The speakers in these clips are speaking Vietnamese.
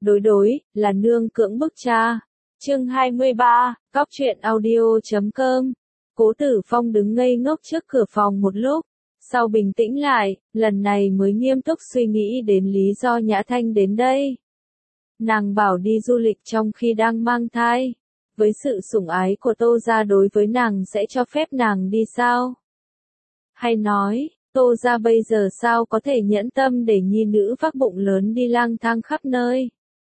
Đối, là nương cưỡng bức cha. Chương 23, Cóc truyện audio.com. Cố Tử Phong đứng ngây ngốc trước cửa phòng một lúc, sau bình tĩnh lại, lần này mới nghiêm túc suy nghĩ đến lý do Nhã Thanh đến đây. Nàng bảo đi du lịch trong khi đang mang thai. Với sự sủng ái của Tô gia đối với nàng sẽ cho phép nàng đi sao? Hay nói, Tô gia bây giờ sao có thể nhẫn tâm để nhi nữ vác bụng lớn đi lang thang khắp nơi?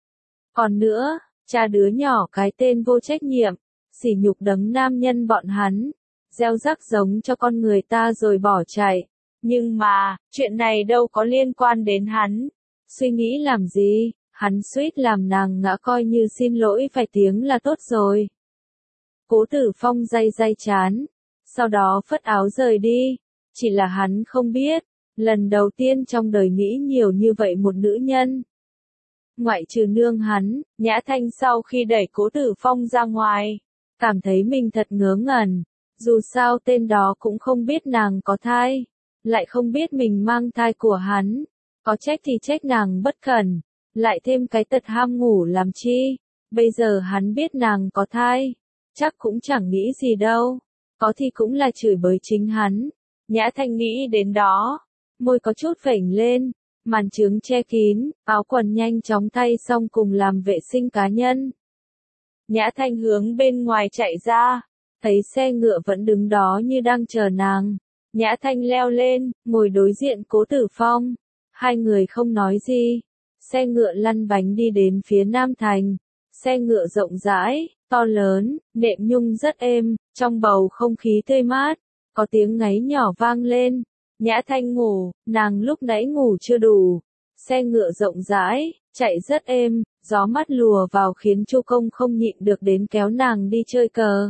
Còn nữa, cha đứa nhỏ cái tên vô trách nhiệm, sỉ nhục đấng nam nhân bọn hắn, gieo rắc giống cho con người ta rồi bỏ chạy. Nhưng mà, chuyện này đâu có liên quan đến hắn. Suy nghĩ làm gì, hắn suýt làm nàng ngã coi như xin lỗi vài tiếng là tốt rồi. Cố Tử Phong day trán, sau đó phất áo rời đi. Chỉ là hắn không biết, lần đầu tiên trong đời nghĩ nhiều như vậy một nữ nhân. Ngoại trừ nương hắn, Nhã Thanh sau khi đẩy Cố Tử Phong ra ngoài, cảm thấy mình thật ngớ ngẩn. Dù sao tên đó cũng không biết nàng có thai, lại không biết mình mang thai của hắn. Có trách thì trách nàng bất cẩn, lại thêm cái tật ham ngủ làm chi. Bây giờ hắn biết nàng có thai, chắc cũng chẳng nghĩ gì đâu. Có thì cũng là chửi bới chính hắn. Nhã Thanh nghĩ đến đó, môi có chút vểnh lên, màn trướng che kín, áo quần nhanh chóng thay xong cùng làm vệ sinh cá nhân. Nhã Thanh hướng bên ngoài chạy ra, thấy xe ngựa vẫn đứng đó như đang chờ nàng. Nhã Thanh leo lên, ngồi đối diện Cố Tử Phong. Hai người không nói gì. Xe ngựa lăn bánh đi đến phía Nam Thành. Xe ngựa rộng rãi, to lớn, nệm nhung rất êm, trong bầu không khí tươi mát. Có tiếng ngáy nhỏ vang lên. Nhã Thanh ngủ, nàng lúc nãy ngủ chưa đủ. Xe ngựa rộng rãi, chạy rất êm, gió mát lùa vào khiến Chu Công không nhịn được đến kéo nàng đi chơi cờ.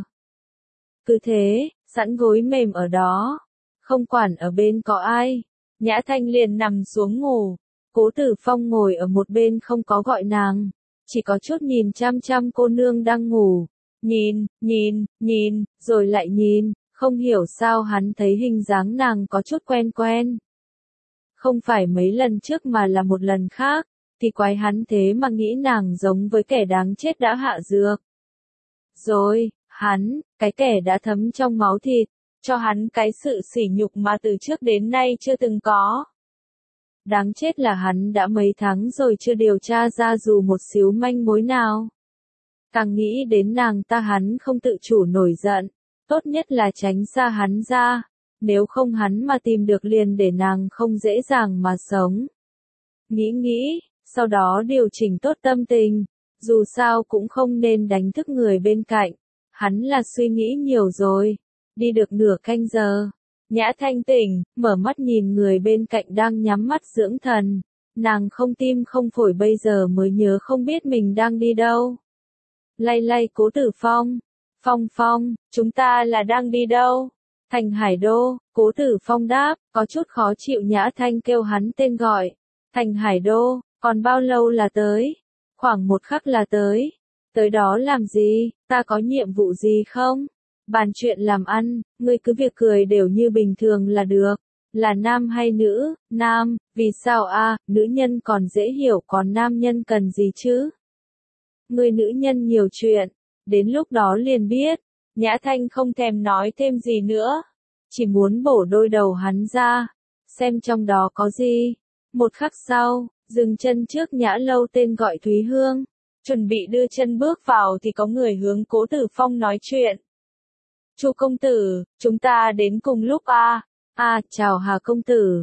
Cứ thế, sẵn gối mềm ở đó, không quản ở bên có ai, Nhã Thanh liền nằm xuống ngủ. Cố Tử Phong ngồi ở một bên không có gọi nàng, chỉ có chút nhìn chăm chăm cô nương đang ngủ. Nhìn, rồi lại nhìn, không hiểu sao hắn thấy hình dáng nàng có chút quen. Không phải mấy lần trước mà là một lần khác, thì quái hắn thế mà nghĩ nàng giống với kẻ đáng chết đã hạ dược. Rồi, hắn, cái kẻ đã thấm trong máu thịt, cho hắn cái sự sỉ nhục mà từ trước đến nay chưa từng có. Đáng chết là hắn đã mấy tháng rồi chưa điều tra ra dù một xíu manh mối nào. Càng nghĩ đến nàng ta hắn không tự chủ nổi giận, tốt nhất là tránh xa hắn ra, nếu không hắn mà tìm được liền để nàng không dễ dàng mà sống. Nghĩ, sau đó điều chỉnh tốt tâm tình, dù sao cũng không nên đánh thức người bên cạnh. Hắn là suy nghĩ nhiều rồi. Đi được nửa canh giờ, Nhã Thanh tỉnh, mở mắt nhìn người bên cạnh đang nhắm mắt dưỡng thần. Nàng không tim không phổi bây giờ mới nhớ không biết mình đang đi đâu. Lay Cố Tử Phong. Phong, chúng ta là đang đi đâu? Thành Hải Đô, Cố Tử Phong đáp, có chút khó chịu. Nhã Thanh kêu hắn tên gọi. Thành Hải Đô, còn bao lâu là tới? Khoảng một khắc là tới. Tới đó làm gì, ta có nhiệm vụ gì không? Bàn chuyện làm ăn, ngươi cứ việc cười đều như bình thường là được. Là nam hay nữ? Nam, vì sao a? Nữ nhân còn dễ hiểu còn nam nhân cần gì chứ? Ngươi nữ nhân nhiều chuyện, đến lúc đó liền biết. Nhã Thanh không thèm nói thêm gì nữa, chỉ muốn bổ đôi đầu hắn ra, xem trong đó có gì. Một khắc sau, dừng chân trước nhã lâu tên gọi Thúy Hương, chuẩn bị đưa chân bước vào thì có người hướng Cố Tử Phong nói chuyện. Chu công tử, chúng ta đến cùng lúc à? Chào Hà công tử.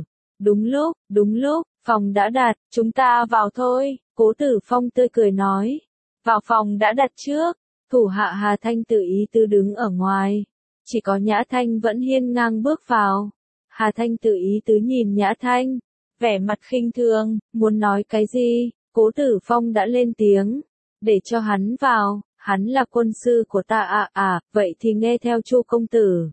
Đúng lúc, phòng đã đặt, chúng ta vào thôi. Cố Tử Phong tươi cười nói. Vào phòng đã đặt trước, thủ hạ Hà Thanh Tự Ý Tư đứng ở ngoài. Chỉ có Nhã Thanh vẫn hiên ngang bước vào. Hà Thanh Tự Ý Tứ nhìn Nhã Thanh, vẻ mặt khinh thường, muốn nói cái gì, Cố Tử Phong đã lên tiếng. Để cho hắn vào, hắn là quân sư của ta vậy thì nghe theo Chu công tử.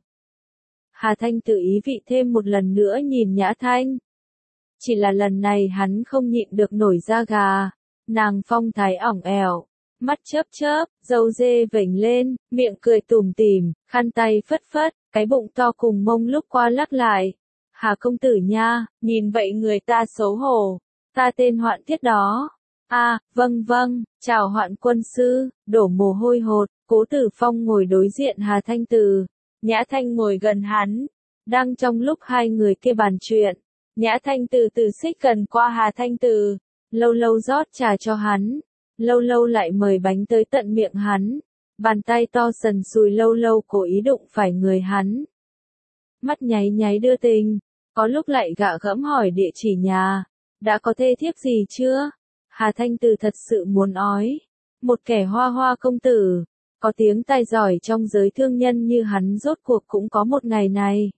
Hà Thanh Tự Ý vị thêm một lần nữa nhìn Nhã Thanh. Chỉ là lần này hắn không nhịn được nổi da gà. Nàng phong thái ỏng ẻo, mắt chớp, râu dê vểnh lên, miệng cười tủm tỉm, khăn tay phất, cái bụng to cùng mông lúc qua lắc lại. Hà công tử nha, nhìn vậy người ta xấu hổ. Ta tên Hoạn Thiết đó. Vâng vâng, chào Hoạn quân sư, đổ mồ hôi hột, Cố Tử Phong ngồi đối diện Hà Thanh Từ, Nhã Thanh ngồi gần hắn, đang trong lúc hai người kia bàn chuyện, Nhã Thanh từ từ xích gần qua Hà Thanh Từ, lâu lâu rót trà cho hắn, lâu lâu lại mời bánh tới tận miệng hắn, bàn tay to sần sùi lâu lâu cố ý đụng phải người hắn. Mắt nháy nháy đưa tình, có lúc lại gạ gẫm hỏi địa chỉ nhà, đã có thê thiếp gì chưa? Hà Thanh Từ thật sự muốn ói, một kẻ hoa hoa công tử, có tiếng tài giỏi trong giới thương nhân như hắn rốt cuộc cũng có một ngày này.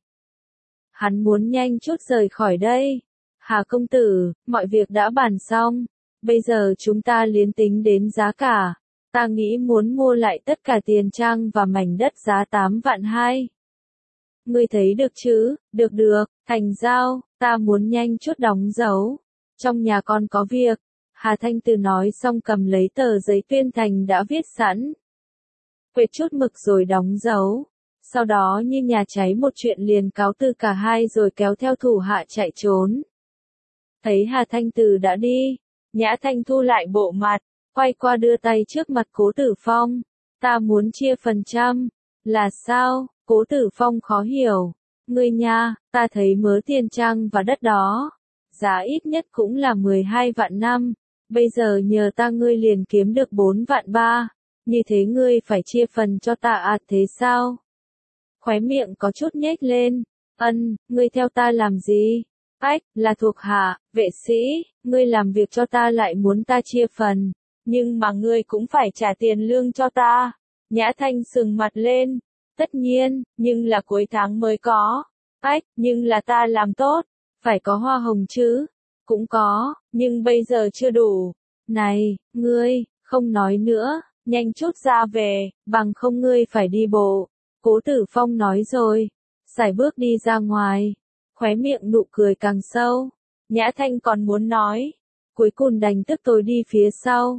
Hắn muốn nhanh chút rời khỏi đây. Hà công tử, mọi việc đã bàn xong, bây giờ chúng ta liến tính đến giá cả. Ta nghĩ muốn mua lại tất cả tiền trang và mảnh đất giá 8 vạn 2. Ngươi thấy được chứ? Được được, thành giao, ta muốn nhanh chút đóng dấu. Trong nhà con có việc. Hà Thanh Từ nói xong cầm lấy tờ giấy tuyên thành đã viết sẵn. Quệt chút mực rồi đóng dấu. Sau đó như nhà cháy một chuyện liền cáo từ cả hai rồi kéo theo thủ hạ chạy trốn. Thấy Hà Thanh Từ đã đi, Nhã Thanh thu lại bộ mặt, quay qua đưa tay trước mặt Cố Tử Phong. Ta muốn chia phần trăm. Là sao? Cố Tử Phong khó hiểu. Ngươi nha, ta thấy mớ tiền trang và đất đó. Giá ít nhất cũng là 12 vạn năm. Bây giờ nhờ ta ngươi liền kiếm được 4 vạn 3. Như thế ngươi phải chia phần cho ta thế sao? Khóe miệng có chút nhếch lên. Ngươi theo ta làm gì? Là thuộc hạ, vệ sĩ, ngươi làm việc cho ta lại muốn ta chia phần. Nhưng mà ngươi cũng phải trả tiền lương cho ta. Nhã Thanh sừng mặt lên. Tất nhiên, nhưng là cuối tháng mới có. Nhưng là ta làm tốt. Phải có hoa hồng chứ? Cũng có, nhưng bây giờ chưa đủ. Này, ngươi, không nói nữa, nhanh chút ra về, bằng không ngươi phải đi bộ. Cố Tử Phong nói rồi, sải bước đi ra ngoài, khóe miệng nụ cười càng sâu. Nhã Thanh còn muốn nói, cuối cùng đành tức tôi đi phía sau.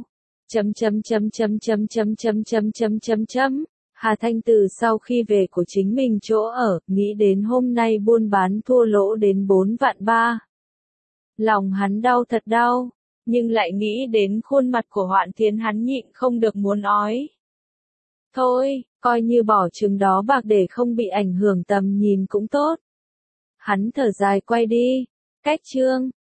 Hà Thanh Từ sau khi về của chính mình chỗ ở, nghĩ đến hôm nay buôn bán thua lỗ đến 4 vạn 3. Lòng hắn đau thật đau, nhưng lại nghĩ đến khuôn mặt của Hoạn Thiến hắn nhịn không được muốn ói. Thôi, coi như bỏ chừng đó bạc để không bị ảnh hưởng tầm nhìn cũng tốt. Hắn thở dài quay đi, cách chương.